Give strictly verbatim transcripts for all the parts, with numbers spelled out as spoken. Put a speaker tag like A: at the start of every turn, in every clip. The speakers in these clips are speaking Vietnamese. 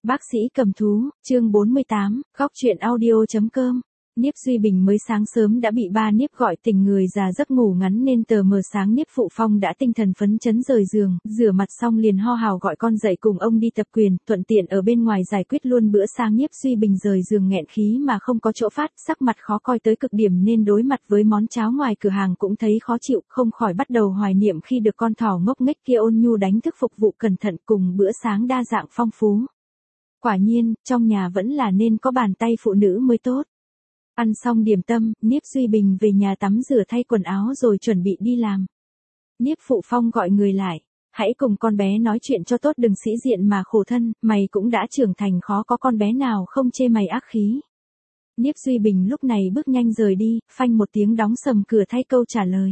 A: Bác sĩ cầm thú, chương bốn mươi tám, góc truyện audio.com. Niếp Duy Bình mới sáng sớm đã bị ba Niếp gọi tỉnh người già giấc ngủ ngắn nên tờ mờ sáng Niếp Phụ Phong đã tinh thần phấn chấn rời giường, rửa mặt xong liền ho hào gọi con dậy cùng ông đi tập quyền, thuận tiện ở bên ngoài giải quyết luôn bữa sáng. Niếp Duy Bình rời giường nghẹn khí mà không có chỗ phát, sắc mặt khó coi tới cực điểm nên đối mặt với món cháo ngoài cửa hàng cũng thấy khó chịu, không khỏi bắt đầu hoài niệm khi được con thỏ ngốc nghếch kia ôn nhu đánh thức phục vụ cẩn thận cùng bữa sáng đa dạng phong phú. Quả nhiên, trong nhà vẫn là nên có bàn tay phụ nữ mới tốt. Ăn xong điểm tâm, Niếp Duy Bình về nhà tắm rửa thay quần áo rồi chuẩn bị đi làm. Niếp Phụ Phong gọi người lại, hãy cùng con bé nói chuyện cho tốt, đừng sĩ diện mà khổ thân, mày cũng đã trưởng thành, khó có con bé nào không chê mày ác khí. Niếp Duy Bình lúc này bước nhanh rời đi, phanh một tiếng đóng sầm cửa thay câu trả lời.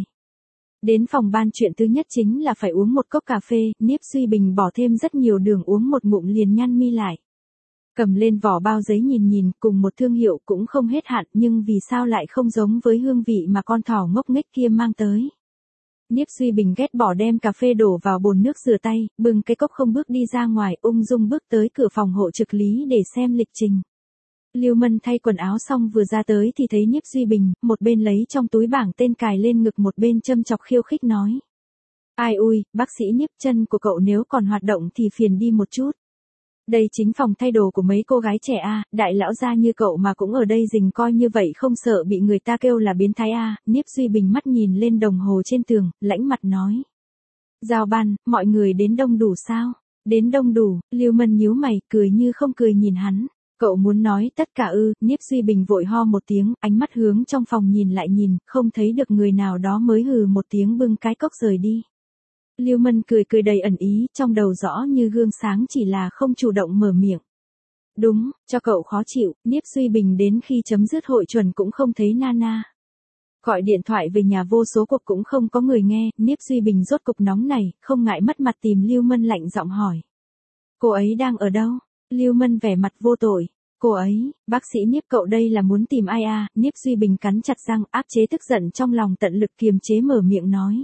A: Đến phòng ban chuyện thứ nhất chính là phải uống một cốc cà phê, Niếp Duy Bình bỏ thêm rất nhiều đường, uống một ngụm liền nhăn mi lại. Cầm lên vỏ bao giấy nhìn nhìn, cùng một thương hiệu cũng không hết hạn, nhưng vì sao lại không giống với hương vị mà con thỏ ngốc nghếch kia mang tới. Niếp Duy Bình ghét bỏ đem cà phê đổ vào bồn nước rửa tay, bưng cái cốc không bước đi ra ngoài, ung dung bước tới cửa phòng hộ trực lý để xem lịch trình. Lưu Mân thay quần áo xong vừa ra tới thì thấy Niếp Duy Bình, một bên lấy trong túi bảng tên cài lên ngực, một bên châm chọc khiêu khích nói. Ai ui, bác sĩ Niếp, chân của cậu nếu còn hoạt động thì phiền đi một chút. Đây chính phòng thay đồ của mấy cô gái trẻ a, à, đại lão gia như cậu mà cũng ở đây rình coi như vậy không sợ bị người ta kêu là biến thái a. À. Niếp Duy Bình mắt nhìn lên đồng hồ trên tường, lãnh mặt nói. Giao ban, mọi người đến đông đủ sao? Đến đông đủ, Lưu Mân nhíu mày, cười như không cười nhìn hắn. Cậu muốn nói tất cả ư? Niếp Duy Bình vội ho một tiếng, ánh mắt hướng trong phòng nhìn lại nhìn, không thấy được người nào đó mới hừ một tiếng bưng cái cốc rời đi. Lưu Mân cười cười đầy ẩn ý, trong đầu rõ như gương sáng chỉ là không chủ động mở miệng. Đúng, cho cậu khó chịu, Niếp Duy Bình đến khi chấm dứt hội chuẩn cũng không thấy Nana. Gọi điện thoại về nhà vô số cuộc cũng không có người nghe, Niếp Duy Bình rốt cục nóng này, không ngại mất mặt tìm Lưu Mân lạnh giọng hỏi. Cô ấy đang ở đâu? Lưu Mân vẻ mặt vô tội. Cô ấy, bác sĩ Niếp cậu đây là muốn tìm ai à? Niếp Duy Bình cắn chặt răng, áp chế tức giận trong lòng, tận lực kiềm chế mở miệng nói.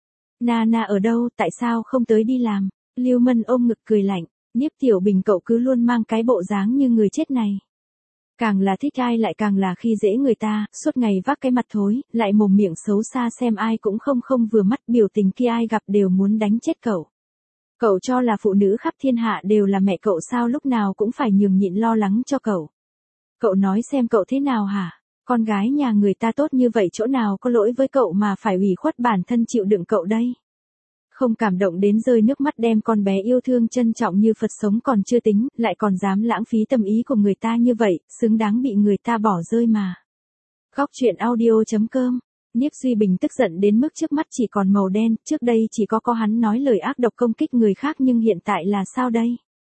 A: Nana ở đâu, tại sao không tới đi làm? Lưu Mân ôm ngực cười lạnh, Niếp Tiểu Bình cậu cứ luôn mang cái bộ dáng như người chết này. Càng là thích ai lại càng là khi dễ người ta, suốt ngày vác cái mặt thối, lại mồm miệng xấu xa xem ai cũng không không vừa mắt, biểu tình kia ai gặp đều muốn đánh chết cậu. Cậu cho là phụ nữ khắp thiên hạ đều là mẹ cậu sao, lúc nào cũng phải nhường nhịn lo lắng cho cậu. Cậu nói xem cậu thế nào hả? Con gái nhà người ta tốt như vậy chỗ nào có lỗi với cậu mà phải ủy khuất bản thân chịu đựng cậu đây. Không cảm động đến rơi nước mắt đem con bé yêu thương trân trọng như Phật sống còn chưa tính, lại còn dám lãng phí tâm ý của người ta như vậy, xứng đáng bị người ta bỏ rơi mà. Góc truyện audio.com. Niếp Duy Bình tức giận đến mức trước mắt chỉ còn màu đen, trước đây chỉ có có hắn nói lời ác độc công kích người khác nhưng hiện tại là sao đây?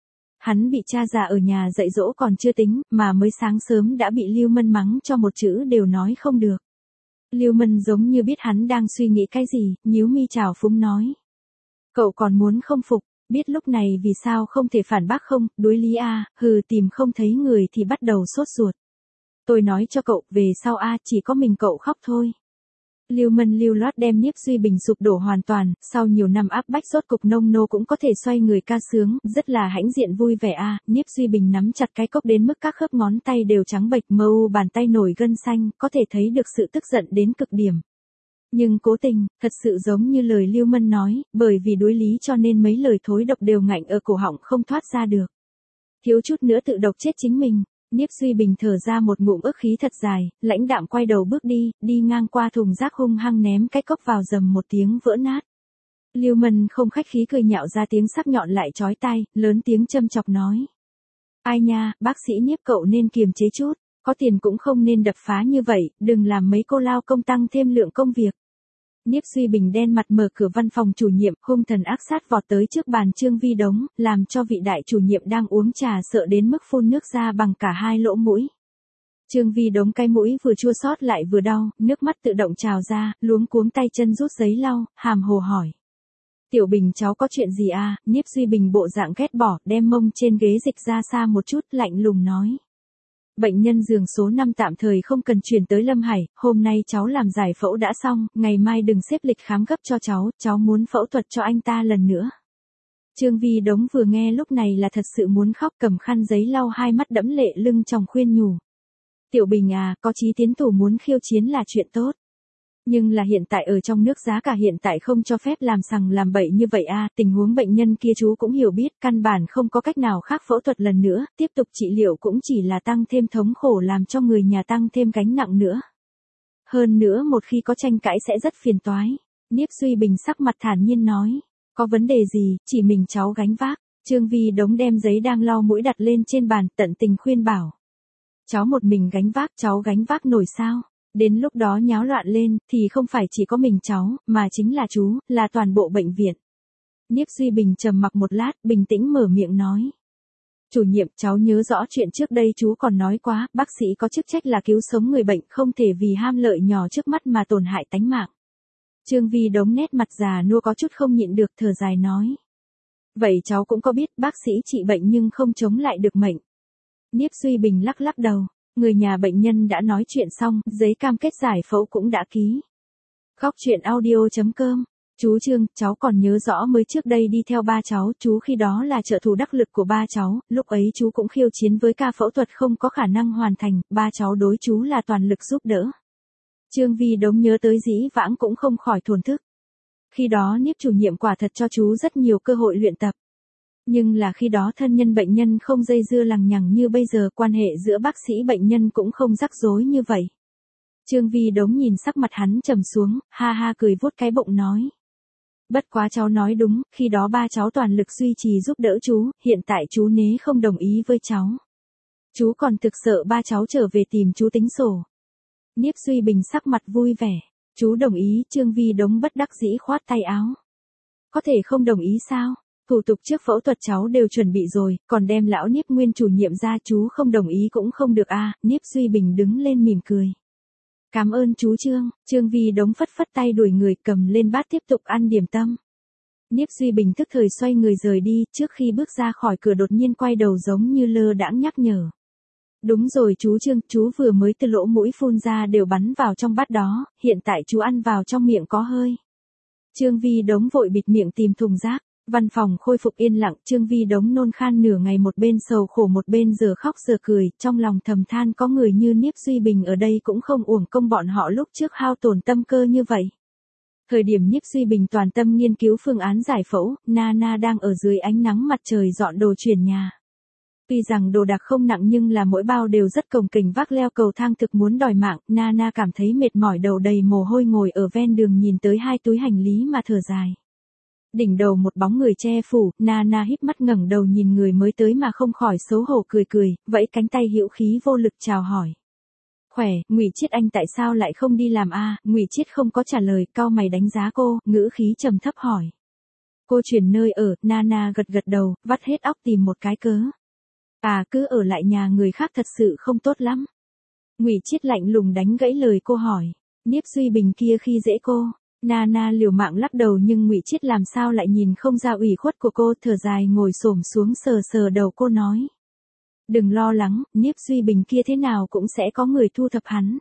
A: Hắn bị cha già ở nhà dạy dỗ còn chưa tính, mà mới sáng sớm đã bị Lưu Mân mắng cho một chữ đều nói không được. Lưu Mân giống như biết hắn đang suy nghĩ cái gì, nhíu mi trào phúng nói. Cậu còn muốn không phục, biết lúc này vì sao không thể phản bác không, đối lý a, hừ tìm không thấy người thì bắt đầu sốt ruột. Tôi nói cho cậu, về sau a chỉ có mình cậu khóc thôi. Lưu Mân lưu loát đem Niếp Duy Bình sụp đổ hoàn toàn, sau nhiều năm áp bách rốt cục nông nô cũng có thể xoay người ca sướng, rất là hãnh diện vui vẻ a. À. Niếp Duy Bình nắm chặt cái cốc đến mức các khớp ngón tay đều trắng bệch, mờ u bàn tay nổi gân xanh, có thể thấy được sự tức giận đến cực điểm. Nhưng cố tình, thật sự giống như lời Lưu Mân nói, bởi vì đối lý cho nên mấy lời thối độc đều ngạnh ở cổ họng không thoát ra được. Thiếu chút nữa tự độc chết chính mình. Niếp Duy Bình thở ra một ngụm ức khí thật dài, lãnh đạm quay đầu bước đi, đi ngang qua thùng rác hung hăng ném cái cốc vào, dầm một tiếng vỡ nát. Lưu Mân không khách khí cười nhạo ra tiếng sắc nhọn lại chói tai, lớn tiếng châm chọc nói. Ai nha, bác sĩ Niếp cậu nên kiềm chế chút, có tiền cũng không nên đập phá như vậy, đừng làm mấy cô lao công tăng thêm lượng công việc. Niếp Duy Bình đen mặt mở cửa văn phòng chủ nhiệm, hung thần ác sát vọt tới trước bàn Trương Vi Đống, làm cho vị đại chủ nhiệm đang uống trà sợ đến mức phun nước ra bằng cả hai lỗ mũi. Trương Vi Đống cái mũi vừa chua xót lại vừa đau, nước mắt tự động trào ra, luống cuống tay chân rút giấy lau, hàm hồ hỏi. Tiểu Bình cháu có chuyện gì à? Niếp Duy Bình bộ dạng ghét bỏ, đem mông trên ghế dịch ra xa một chút, lạnh lùng nói. Bệnh nhân giường số năm tạm thời không cần chuyển tới Lâm Hải, hôm nay cháu làm giải phẫu đã xong, ngày mai đừng xếp lịch khám gấp cho cháu, cháu muốn phẫu thuật cho anh ta lần nữa. Trương Vi Đống vừa nghe lúc này là thật sự muốn khóc, cầm khăn giấy lau hai mắt đẫm lệ lưng tròng khuyên nhủ. Tiểu Bình à, có chí tiến thủ muốn khiêu chiến là chuyện tốt. Nhưng là hiện tại ở trong nước giá cả hiện tại không cho phép làm sằng làm bậy như vậy a, tình huống bệnh nhân kia chú cũng hiểu biết, căn bản không có cách nào khác phẫu thuật lần nữa, tiếp tục trị liệu cũng chỉ là tăng thêm thống khổ làm cho người nhà tăng thêm gánh nặng nữa. Hơn nữa một khi có tranh cãi sẽ rất phiền toái. Niếp Duy Bình sắc mặt thản nhiên nói, có vấn đề gì, chỉ mình cháu gánh vác. Trương Vi Đống đem giấy đang lau mũi đặt lên trên bàn, tận tình khuyên bảo. Cháu một mình gánh vác, cháu gánh vác nổi sao? Đến lúc đó nháo loạn lên, thì không phải chỉ có mình cháu, mà chính là chú, là toàn bộ bệnh viện. Niếp Duy Bình trầm mặc một lát, bình tĩnh mở miệng nói. Chủ nhiệm, cháu nhớ rõ chuyện trước đây chú còn nói quá, bác sĩ có chức trách là cứu sống người bệnh, không thể vì ham lợi nhỏ trước mắt mà tổn hại tánh mạng. Trương Vi Đống nét mặt già nua có chút không nhịn được, thở dài nói. Vậy cháu cũng có biết bác sĩ trị bệnh nhưng không chống lại được mệnh. Niếp Duy Bình lắc lắc đầu. Người nhà bệnh nhân đã nói chuyện xong, giấy cam kết giải phẫu cũng đã ký. Góc chuyện audio chấm com. Chú Trương, cháu còn nhớ rõ mới trước đây đi theo ba cháu, chú khi đó là trợ thủ đắc lực của ba cháu, lúc ấy chú cũng khiêu chiến với ca phẫu thuật không có khả năng hoàn thành, ba cháu đối chú là toàn lực giúp đỡ. Trương Vi Đống nhớ tới dĩ vãng cũng không khỏi thổn thức. Khi đó Niếp chủ nhiệm quả thật cho chú rất nhiều cơ hội luyện tập. Nhưng là khi đó thân nhân bệnh nhân không dây dưa lằng nhằng như bây giờ, quan hệ giữa bác sĩ bệnh nhân cũng không rắc rối như vậy. Trương Vi Đống nhìn sắc mặt hắn trầm xuống, ha ha cười vuốt cái bụng nói. Bất quá cháu nói đúng, khi đó ba cháu toàn lực duy trì giúp đỡ chú, hiện tại chú nế không đồng ý với cháu. Chú còn thực sợ ba cháu trở về tìm chú tính sổ. Niếp Duy Bình sắc mặt vui vẻ, chú đồng ý. Trương Vi Đống bất đắc dĩ khoát tay áo. Có thể không đồng ý sao? Thủ tục trước phẫu thuật cháu đều chuẩn bị rồi, còn đem lão Niếp nguyên chủ nhiệm ra, chú không đồng ý cũng không được a. À. Niếp Duy Bình đứng lên mỉm cười. Cảm ơn chú Trương. Trương Vi Đống phất phất tay đuổi người, cầm lên bát tiếp tục ăn điểm tâm. Niếp Duy Bình tức thời xoay người rời đi, trước khi bước ra khỏi cửa đột nhiên quay đầu giống như lơ đãng nhắc nhở. Đúng rồi chú Trương, chú vừa mới từ lỗ mũi phun ra đều bắn vào trong bát đó, hiện tại chú ăn vào trong miệng có hơi. Trương Vi Đống vội bịt miệng tìm thùng rác. Văn phòng khôi phục yên lặng, Trương Vi Đống nôn khan nửa ngày, một bên sầu khổ một bên giờ khóc giờ cười, trong lòng thầm than có người như Niếp Duy Bình ở đây cũng không uổng công bọn họ lúc trước hao tổn tâm cơ như vậy. Thời điểm Niếp Duy Bình toàn tâm nghiên cứu phương án giải phẫu, Nana đang ở dưới ánh nắng mặt trời dọn đồ chuyển nhà. Tuy rằng đồ đạc không nặng nhưng là mỗi bao đều rất cồng kềnh vác leo cầu thang thực muốn đòi mạng, Nana cảm thấy mệt mỏi đầu đầy mồ hôi ngồi ở ven đường nhìn tới hai túi hành lý mà thở dài. Đỉnh đầu một bóng người che phủ, Nana híp mắt ngẩng đầu nhìn người mới tới mà không khỏi xấu hổ cười cười, vẫy cánh tay hữu khí vô lực chào hỏi. Khỏe, Ngụy Chiết anh tại sao lại không đi làm a? À? Ngụy Chiết không có trả lời, cau mày đánh giá cô, ngữ khí trầm thấp hỏi. Cô chuyển nơi ở, Nana gật gật đầu, vắt hết óc tìm một cái cớ. À, cứ ở lại nhà người khác thật sự không tốt lắm. Ngụy Chiết lạnh lùng đánh gãy lời cô hỏi. Niếp Duy Bình kia khi dễ cô. Nana liều mạng lắc đầu nhưng Ngụy Chiết làm sao lại nhìn không ra ủy khuất của cô, thở dài ngồi xổm xuống sờ sờ đầu cô nói. Đừng lo lắng, Niếp Duy Bình kia thế nào cũng sẽ có người thu thập hắn.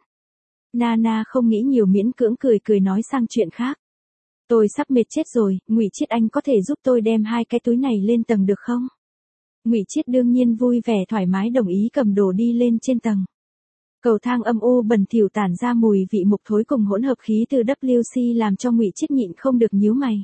A: Nana không nghĩ nhiều miễn cưỡng cười cười nói sang chuyện khác. Tôi sắp mệt chết rồi, Ngụy Chiết anh có thể giúp tôi đem hai cái túi này lên tầng được không? Ngụy Chiết đương nhiên vui vẻ thoải mái đồng ý cầm đồ đi lên trên tầng. Cầu thang âm u bẩn thỉu tản ra mùi vị mục thối cùng hỗn hợp khí từ vê xê làm cho Ngụy Chiết nhịn không được nhíu mày.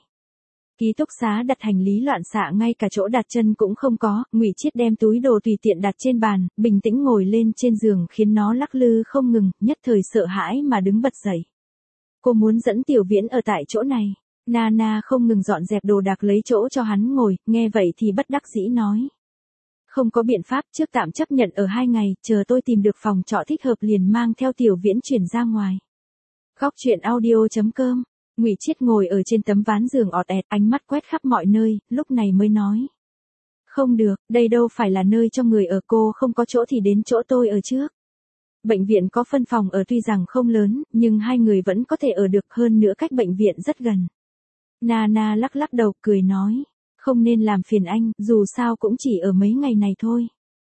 A: Ký túc xá đặt hành lý loạn xạ, ngay cả chỗ đặt chân cũng không có, Ngụy Chiết đem túi đồ tùy tiện đặt trên bàn, bình tĩnh ngồi lên trên giường khiến nó lắc lư không ngừng, nhất thời sợ hãi mà đứng bật dậy. Cô muốn dẫn Tiểu Viễn ở tại chỗ này. Nana không ngừng dọn dẹp đồ đạc lấy chỗ cho hắn ngồi, nghe vậy thì bất đắc dĩ nói. Không có biện pháp, trước tạm chấp nhận ở hai ngày, chờ tôi tìm được phòng trọ thích hợp liền mang theo Tiểu Viễn chuyển ra ngoài. Góc chuyện audio chấm com. Ngụy Chiết ngồi ở trên tấm ván giường ọt ẹt, ánh mắt quét khắp mọi nơi, lúc này mới nói. Không được, đây đâu phải là nơi cho người ở, cô không có chỗ thì đến chỗ tôi ở trước. Bệnh viện có phân phòng ở tuy rằng không lớn, nhưng hai người vẫn có thể ở được, hơn nữa cách bệnh viện rất gần. Nana lắc lắc đầu cười nói. Không nên làm phiền anh, dù sao cũng chỉ ở mấy ngày này thôi.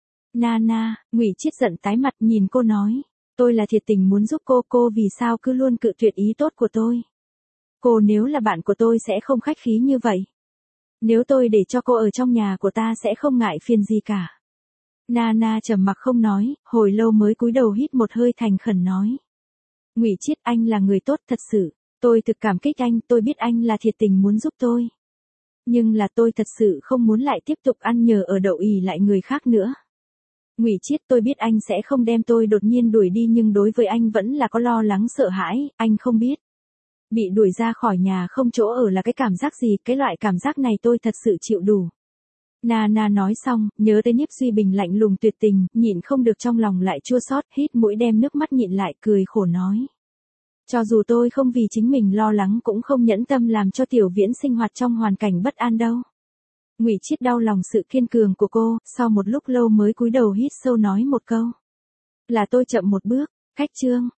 A: Nana, Ngụy Chiết giận tái mặt nhìn cô nói. Tôi là thiệt tình muốn giúp cô, cô vì sao cứ luôn cự tuyệt ý tốt của tôi. Cô nếu là bạn của tôi sẽ không khách khí như vậy. Nếu tôi để cho cô ở trong nhà của ta sẽ không ngại phiền gì cả. Nana trầm mặc không nói, hồi lâu mới cúi đầu hít một hơi thành khẩn nói. Ngụy Chiết, anh là người tốt thật sự. Tôi thực cảm kích anh, tôi biết anh là thiệt tình muốn giúp tôi. Nhưng là tôi thật sự không muốn lại tiếp tục ăn nhờ ở đậu ỷ lại người khác nữa. Ngụy Chiết, tôi biết anh sẽ không đem tôi đột nhiên đuổi đi nhưng đối với anh vẫn là có lo lắng sợ hãi, anh không biết. Bị đuổi ra khỏi nhà không chỗ ở là cái cảm giác gì, cái loại cảm giác này tôi thật sự chịu đủ. Nana nói xong, nhớ tới Nhiếp Duy Bình lạnh lùng tuyệt tình, nhịn không được trong lòng lại chua xót, hít mũi đem nước mắt nhịn lại, cười khổ nói. Cho dù tôi không vì chính mình lo lắng cũng không nhẫn tâm làm cho Tiểu Viễn sinh hoạt trong hoàn cảnh bất an đâu. Ngụy Chiết đau lòng sự kiên cường của cô, sau một lúc lâu mới cúi đầu hít sâu nói một câu. Là tôi chậm một bước, cách chương.